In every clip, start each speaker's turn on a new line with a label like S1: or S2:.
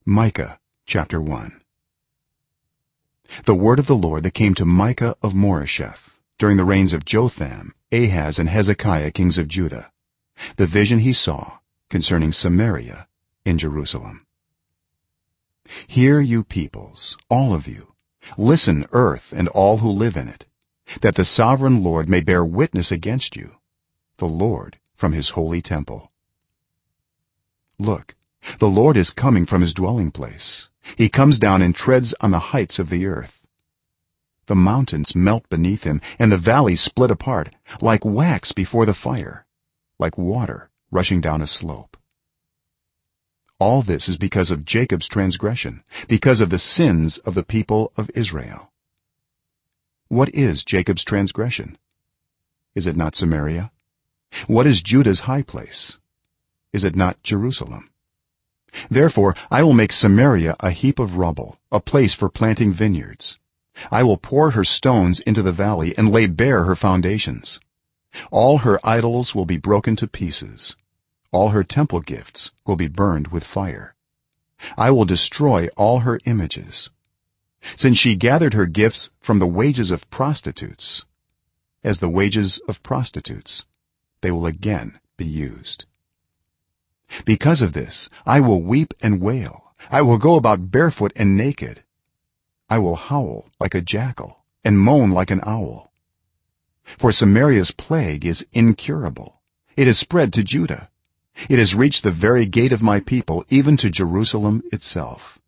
S1: Micah chapter 1. The word of the Lord that came to Micah of Moresheth during the reigns of Jotham, Ahaz, and Hezekiah kings of Judah, the vision he saw concerning Samaria in Jerusalem. Hear, you peoples, all of you, listen, earth and all who live in it, that the sovereign Lord may bear witness against you, the Lord from his holy temple. Look, the Lord is coming from his dwelling place. He comes down and treads on the heights of the earth. The mountains melt beneath him, and the valleys split apart, like wax before the fire, like water rushing down a slope. All this is because of Jacob's transgression, because of the sins of the people of Israel. What is Jacob's transgression? Is it not Samaria? What is Judah's high place? Is it not Jerusalem? Therefore I will make Samaria a heap of rubble, a place for planting vineyards. I will pour her stones into the valley and lay bare her foundations. All her idols will be broken to pieces. All her temple gifts will be burned with fire. I will destroy all her images. Since she gathered her gifts from the wages of prostitutes, as the wages of prostitutes, they will again be used. Because of this I will weep and wail. I will go about barefoot and naked. I will howl like a jackal and moan like an owl. For Samaria's plague is incurable. It has spread to Judah. It has reached the very gate of my people, even to Jerusalem itself.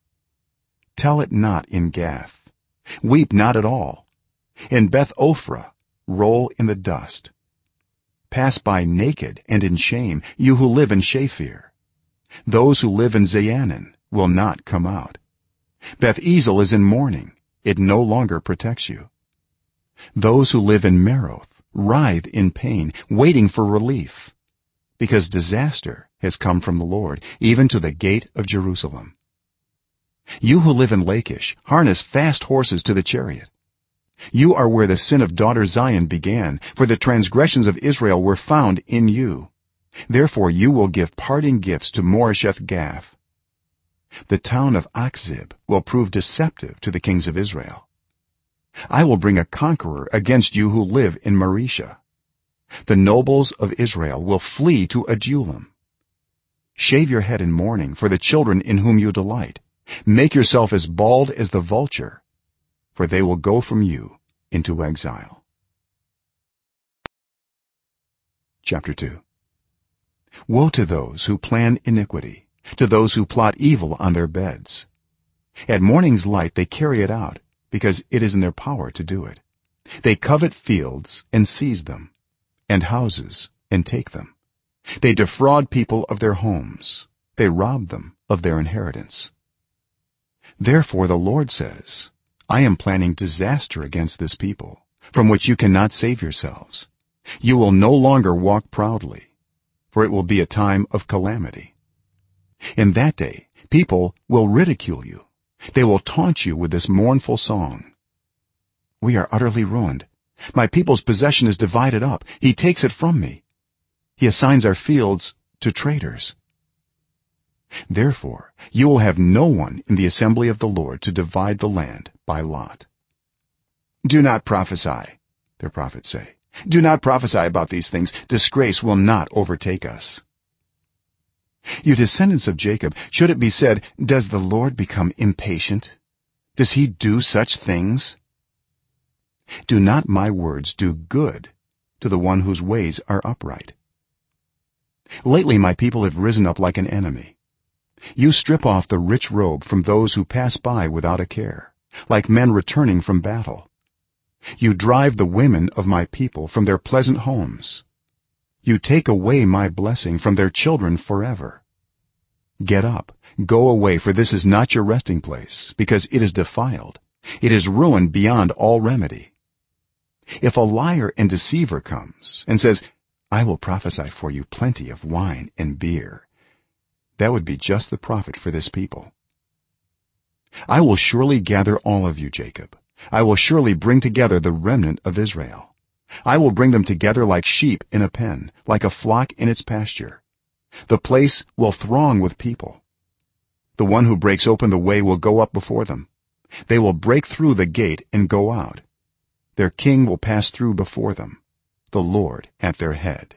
S1: Tell it not in Gath. Weep not at all. In Beth Ophrah roll in the dust. Pass by naked and in shame, you who live in Shaphir. Those who live in Zaanan will not come out. Beth Ezel is in mourning. It no longer protects you. Those who live in Maroth writhe in pain, waiting for relief, because disaster has come from the Lord, even to the gate of Jerusalem. You who live in Lachish, harness fast horses to the chariot. You are where the sin of daughter Zion began, for the transgressions of Israel were found in you. Therefore you will give parting gifts to Moresheth Gath. The town of Achzib will prove deceptive to the kings of Israel. I will bring a conqueror against you who live in Mareshah. The nobles of Israel will flee to Adullam. Shave your head in mourning for the children in whom you delight. Make yourself as bald as the vulture, for they will go from you into exile. Chapter 2. Woe to those who plan iniquity, to those who plot evil on their beds. At morning's light they carry it out, because it is in their power to do it. They covet fields and seize them, and houses and take them. They defraud people of their homes. They rob them of their inheritance. Therefore the Lord says, I am planning disaster against this people, from which you cannot save yourselves. You will no longer walk proudly, for it will be a time of calamity. In that day people will ridicule you. They will taunt you with this mournful song. We are utterly ruined. My people's possession is divided up. He takes it from me. He assigns our fields to traders. Therefore you will have no one in the assembly of the Lord to divide the land by lot. Do not prophesy, their prophets say. Do not prophesy about these things. Disgrace will not overtake us. You descendants of Jacob, should it be said, does the Lord become impatient? Does he do such things? Do not my words do good to the one whose ways are upright? Lately my people have risen up like an enemy. You strip off the rich robe from those who pass by without a care, like men returning from battle. You drive the women of my people from their pleasant homes. You take away my blessing from their children forever. Get up, go away, for this is not your resting place, because it is defiled. It is ruined beyond all remedy. If a liar and deceiver comes and says, I will prophesy for you plenty of wine and beer, that would be just the prophet for this people. I will surely gather all of you, Jacob. I will surely bring together the remnant of Israel. I will bring them together like sheep in a pen, like a flock in its pasture. The place will throng with people. the one who breaks open the way will go up before them. They will break through the gate and go out. Their king will pass through before them, the Lord at their head.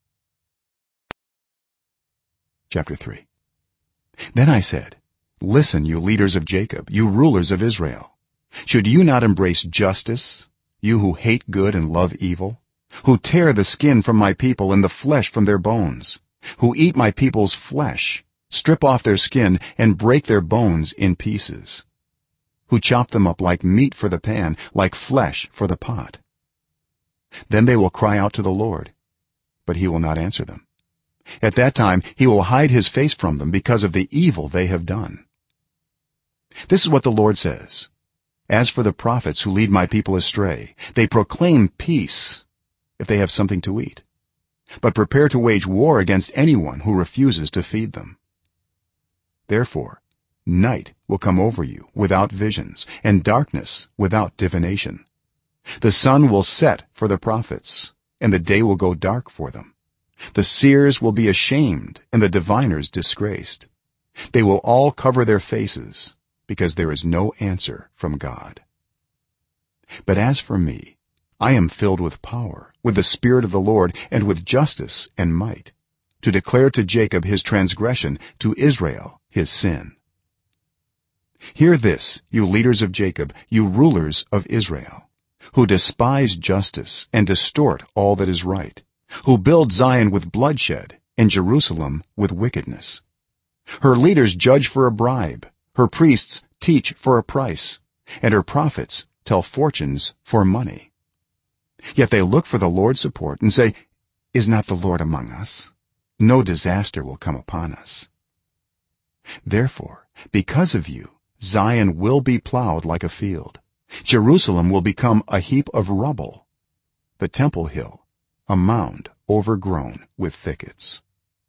S1: Chapter 3. Then I said, listen, you leaders of Jacob, you rulers of Israel. Should you not embrace justice, you who hate good and love evil, who tear the skin from my people and the flesh from their bones, who eat my people's flesh, strip off their skin and break their bones in pieces, who chop them up like meat for the pan, like flesh for the pot? Then they will cry out to the Lord, but he will not answer them. At that time he will hide his face from them because of the evil they have done. This is what the Lord says: as for the prophets who lead my people astray, they proclaim peace if they have something to eat, but prepare to wage war against anyone who refuses to feed them. Therefore night will come over you without visions, and darkness without divination. The sun will set for the prophets, and the day will go dark for them. The seers will be ashamed, and the diviners disgraced. They will all cover their faces, because there is no answer from God. But as for me, I am filled with power, with the Spirit of the Lord, and with justice and might, to declare to Jacob his transgression, to Israel his sin. Hear this, you leaders of Jacob, you rulers of Israel, who despise justice and distort all that is right, who build Zion with bloodshed and Jerusalem with wickedness. Her leaders judge for a bribe, her priests teach for a price, and her prophets tell fortunes for money. Yet they look for the Lord's support and say, is not the Lord among us? No disaster will come upon us. Therefore, because of you, Zion will be plowed like a field, Jerusalem will become a heap of rubble, the temple hill a mound overgrown with thickets.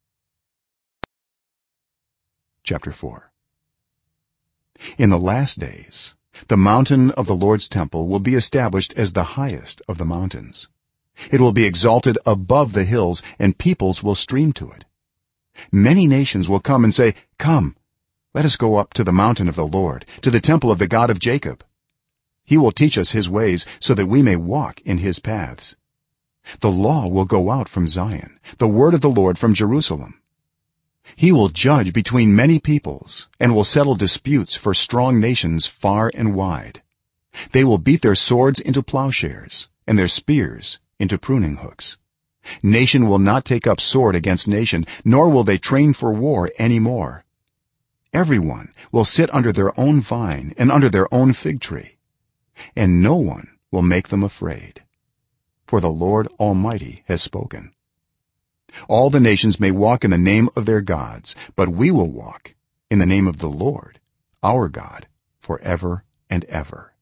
S1: Chapter 4. In the last days the mountain of the Lord's temple will be established as the highest of the mountains. It will be exalted above the hills, and peoples will stream to it. Many nations will come and say, come, let us go up to the mountain of the Lord, to the temple of the God of Jacob. He will teach us his ways, so that we may walk in his paths. The law will go out from Zion, the word of the Lord from Jerusalem. He will judge between many peoples, and will settle disputes for strong nations far and wide. They will beat their swords into plowshares, and their spears into pruning hooks. Nation will not take up sword against nation, nor will they train for war any more. Everyone will sit under their own vine and under their own fig tree, and no one will make them afraid. For the Lord Almighty has spoken. All the nations may walk in the name of their gods, but we will walk in the name of the Lord our God forever and ever.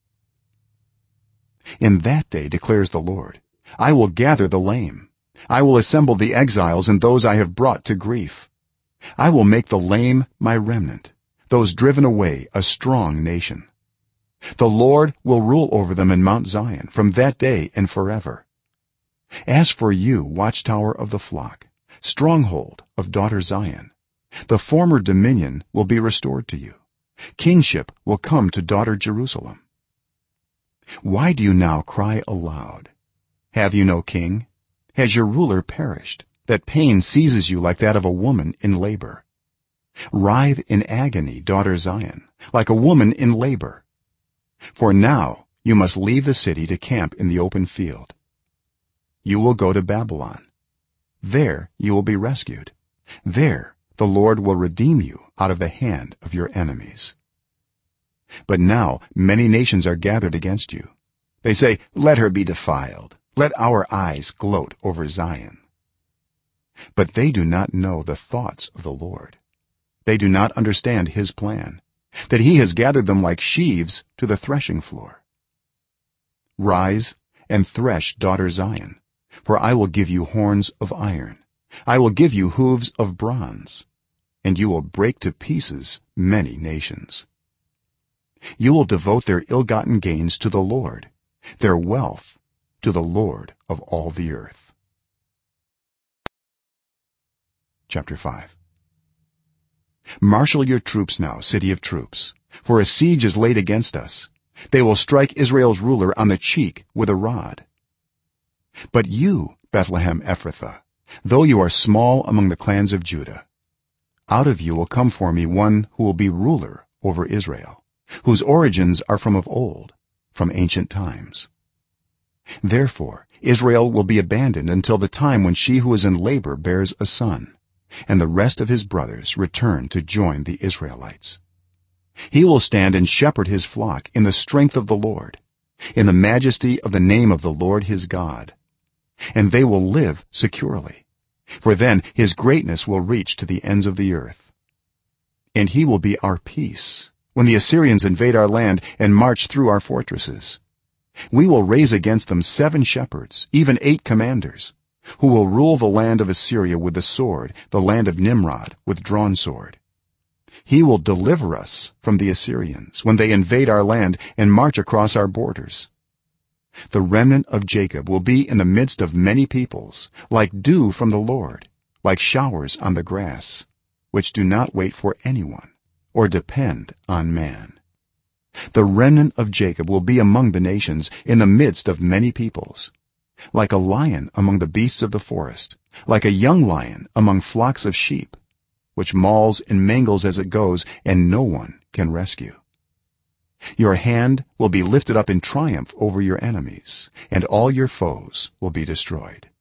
S1: In that day, declares the Lord, I will gather the lame, I will assemble the exiles and those I have brought to grief. I will make the lame my remnant, those driven away a strong nation. The Lord will rule over them in Mount Zion from that day and forever. As for you, watchtower of the flock, stronghold of daughter Zion, the former dominion will be restored to you. Kingship will come to daughter Jerusalem. Why do you now cry aloud? Have you no king? Has your ruler perished, that pain seizes you like that of a woman in labor? Writhe in agony, daughter Zion, like a woman in labor. For now you must leave the city to camp in the open field. You will go to Babylon. There you will be rescued. There the Lord will redeem you out of the hand of your enemies. But now many nations are gathered against you. They say, let her be defiled. Let our eyes gloat over Zion. But they do not know the thoughts of the Lord. They do not understand his plan, that he has gathered them like sheaves to the threshing floor. Rise and thresh, daughter Zion, for I will give you horns of iron. I will give you hooves of bronze, and you will break to pieces many nations. You will devote their ill-gotten gains to the Lord, their wealth to the Lord of all the earth. Chapter 5. marshal your troops now, city of troops, for a siege is laid against us. They will strike Israel's ruler on the cheek with a rod. But you, Bethlehem Ephrathah, though you are small among the clans of Judah, out of you will come for me one who will be ruler over Israel, whose origins are from of old, from ancient times. Therefore Israel will be abandoned until the time when she who is in labor bears a son, and the rest of his brothers return to join the Israelites. He will stand and shepherd his flock in the strength of the Lord, in the majesty of the name of the Lord his God, and they will live securely, for then his greatness will reach to the ends of the earth. And he will be our peace when the Assyrians invade our land and march through our fortresses. We will raise against them 7 shepherds, even 8 commanders, who will rule the land of Assyria with the sword, the land of Nimrod with drawn sword. He will deliver us from the Assyrians when they invade our land and march across our borders. The remnant of Jacob will be in the midst of many peoples, like dew from the Lord, like showers on the grass, which do not wait for anyone or depend on man. The remnant of Jacob will be among the nations, in the midst of many peoples, like a lion among the beasts of the forest, like a young lion among flocks of sheep, which mauls and mangles as it goes, and no one can rescue. Your hand will be lifted up in triumph over your enemies, and all your foes will be destroyed.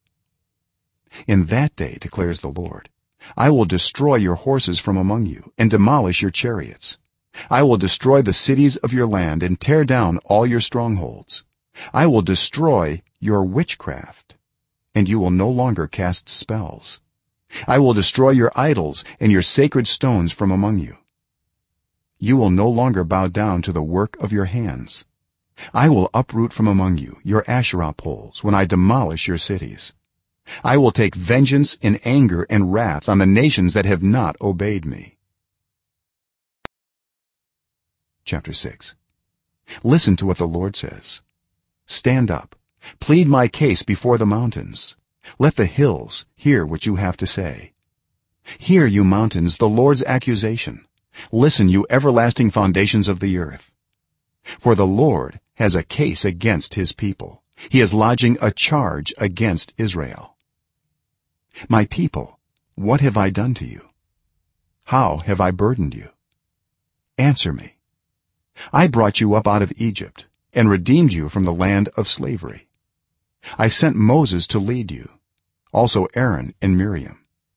S1: In that day, declares the Lord, I will destroy your horses from among you and demolish your chariots. I will destroy the cities of your land and tear down all your strongholds. I will destroy your witchcraft, and you will no longer cast spells. I will destroy your idols and your sacred stones from among you. You will no longer bow down to the work of your hands. I will uproot from among you your Asherah poles when I demolish your cities. I will take vengeance in anger and wrath on the nations that have not obeyed me. Chapter 6. Listen to what the Lord says. Stand up, plead my case before the mountains. Let the hills hear what you have to say. Hear, you mountains, the Lord's accusation. Listen, you everlasting foundations of the earth. For the Lord has a case against his people. He is lodging a charge against Israel. My people, what have I done to you? How have I burdened you? Answer me. I brought you up out of Egypt and redeemed you from the land of slavery. I sent Moses to lead you, also Aaron and Miriam.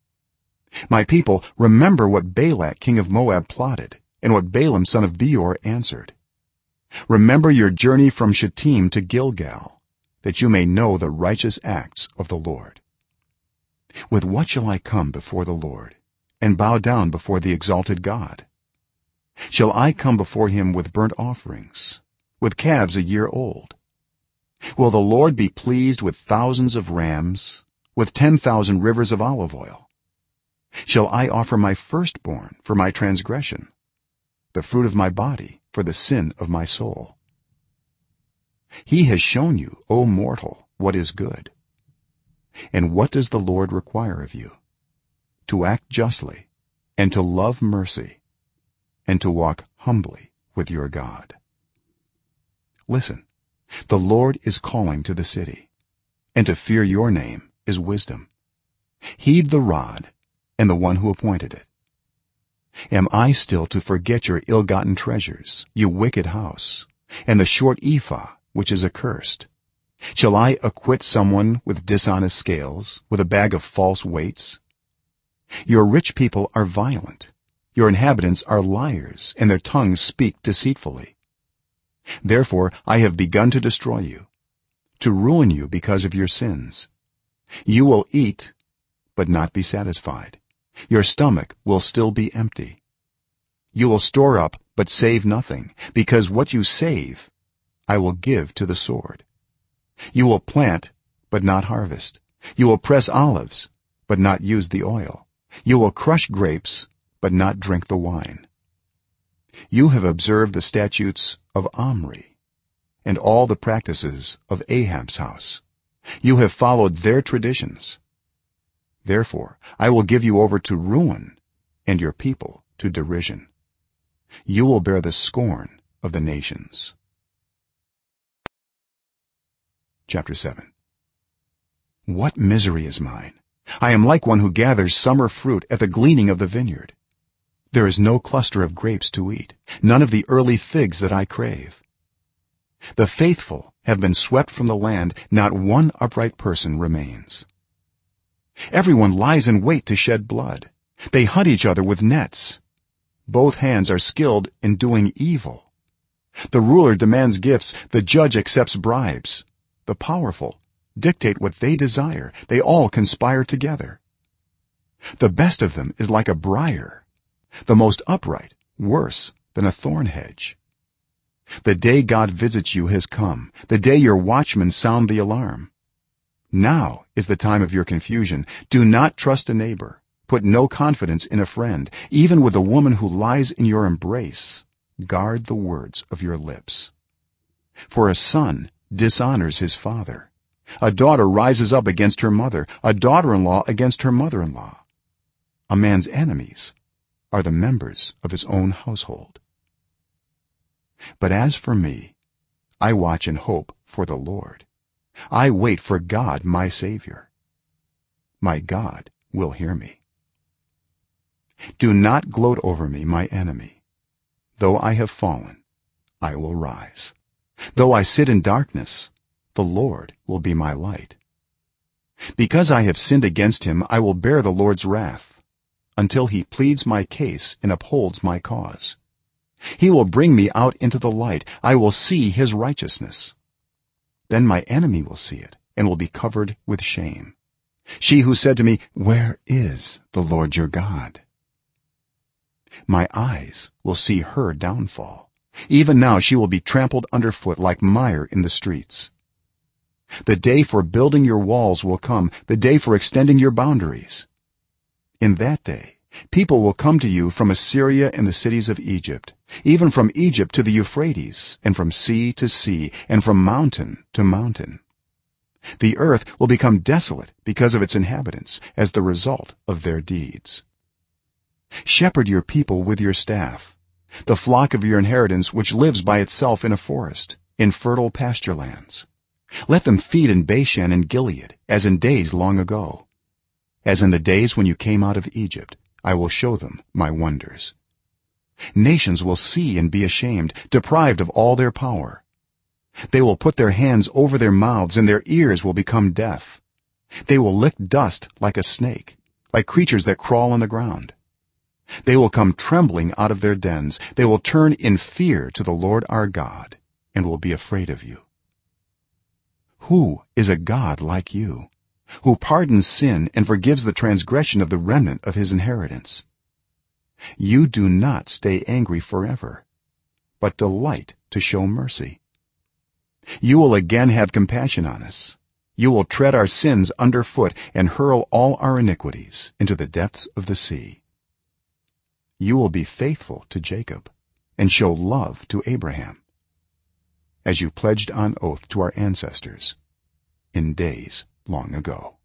S1: My people, remember what Balak king of Moab plotted and what Balaam son of Beor answered. Remember your journey from Shittim to Gilgal, that you may know the righteous acts of the Lord. With what shall I come before the Lord and bow down before the exalted God? Shall I come before him with burnt offerings, with calves a year old? Will the Lord be pleased with thousands of rams, with 10,000 rivers of olive oil? Shall I offer my firstborn for my transgression, the fruit of my body for the sin of my soul? He has shown you, O mortal, what is good. And what does the Lord require of you? To act justly, and to love mercy, and to walk humbly with your God. Listen, the Lord is calling to the city, and to fear your name is wisdom. Heed the rod and the one who appointed it. Am I still to forget your ill-gotten treasures, you wicked house, and the short ephah which is accursed? Shall I acquit someone with dishonest scales, with a bag of false weights? Your rich people are violent, your inhabitants are liars, and their tongues speak deceitfully. Therefore I have begun to destroy you, to ruin you because of your sins. You will eat but not be satisfied. Your stomach will still be empty. You will store up but save nothing, because what you save I will give to the sword. You will plant but not harvest. You will press olives but not use the oil. You will crush grapes but not drink the wine. You have observed the statutes of Omri and all the practices of Ahab's house. You have followed their traditions. Therefore I will give you over to ruin and your people to derision. You will bear the scorn of the nations. Chapter 7. What misery is mine! I am like one who gathers summer fruit at the gleaning of the vineyard. There is no cluster of grapes to eat, none of the early figs that I crave. The faithful have been swept from the land, not one upright person remains. Everyone lies in wait to shed blood. They hunt each other with nets. Both hands are skilled in doing evil. The ruler demands gifts, the judge accepts bribes. The powerful dictate what they desire. They all conspire together. The best of them is like a briar, the most upright worse than a thorn hedge. The day God visits you has come, the day your watchmen sound the alarm. Now is the time of your confusion. Do not trust a neighbor, put no confidence in a friend. Even with the woman who lies in your embrace, guard the words of your lips. For a son dishonors his father, a daughter rises up against her mother, a daughter-in-law against her mother-in-law. A man's enemies are the members of his own household. But as for me, I watch and hope for the Lord. I wait for God, my Savior. My God will hear me. Do not gloat over me, my enemy. Though I have fallen, I will rise. Though I sit in darkness, the Lord will be my light. Because I have sinned against him, I will bear the Lord's wrath, until he pleads my case and upholds my cause. He will bring me out into the light. I will see his righteousness. Then my enemy will see it and will be covered with shame. She who said to me, "Where is the Lord your God?" My eyes will see her downfall. Even now she will be trampled underfoot like mire in the streets. The day for building your walls will come, the day for extending your boundaries. In that day people will come to you from Assyria and the cities of Egypt, even from Egypt to the Euphrates, and from sea to sea, and from mountain to mountain. The earth will become desolate because of its inhabitants, as the result of their deeds. Shepherd your people with your staff, the flock of your inheritance which lives by itself in a forest, in fertile pasture lands. Let them feed in Bashan and Gilead, as in days long ago. As in the days when you came out of Egypt, I will show them my wonders. Nations will see and be ashamed, deprived of all their power. They will put their hands over their mouths, and their ears will become deaf. They will lick dust like a snake, like creatures that crawl on the ground. They will come trembling out of their dens. They will turn in fear to the Lord our God, and will be afraid of you. Who is a God like you, who pardons sin and forgives the transgression of the remnant of his inheritance? You do not stay angry forever, but delight to show mercy. You will again have compassion on us. You will tread our sins underfoot and hurl all our iniquities into the depths of the sea. You will be faithful to Jacob and show love to Abraham, as you pledged on oath to our ancestors in days long ago.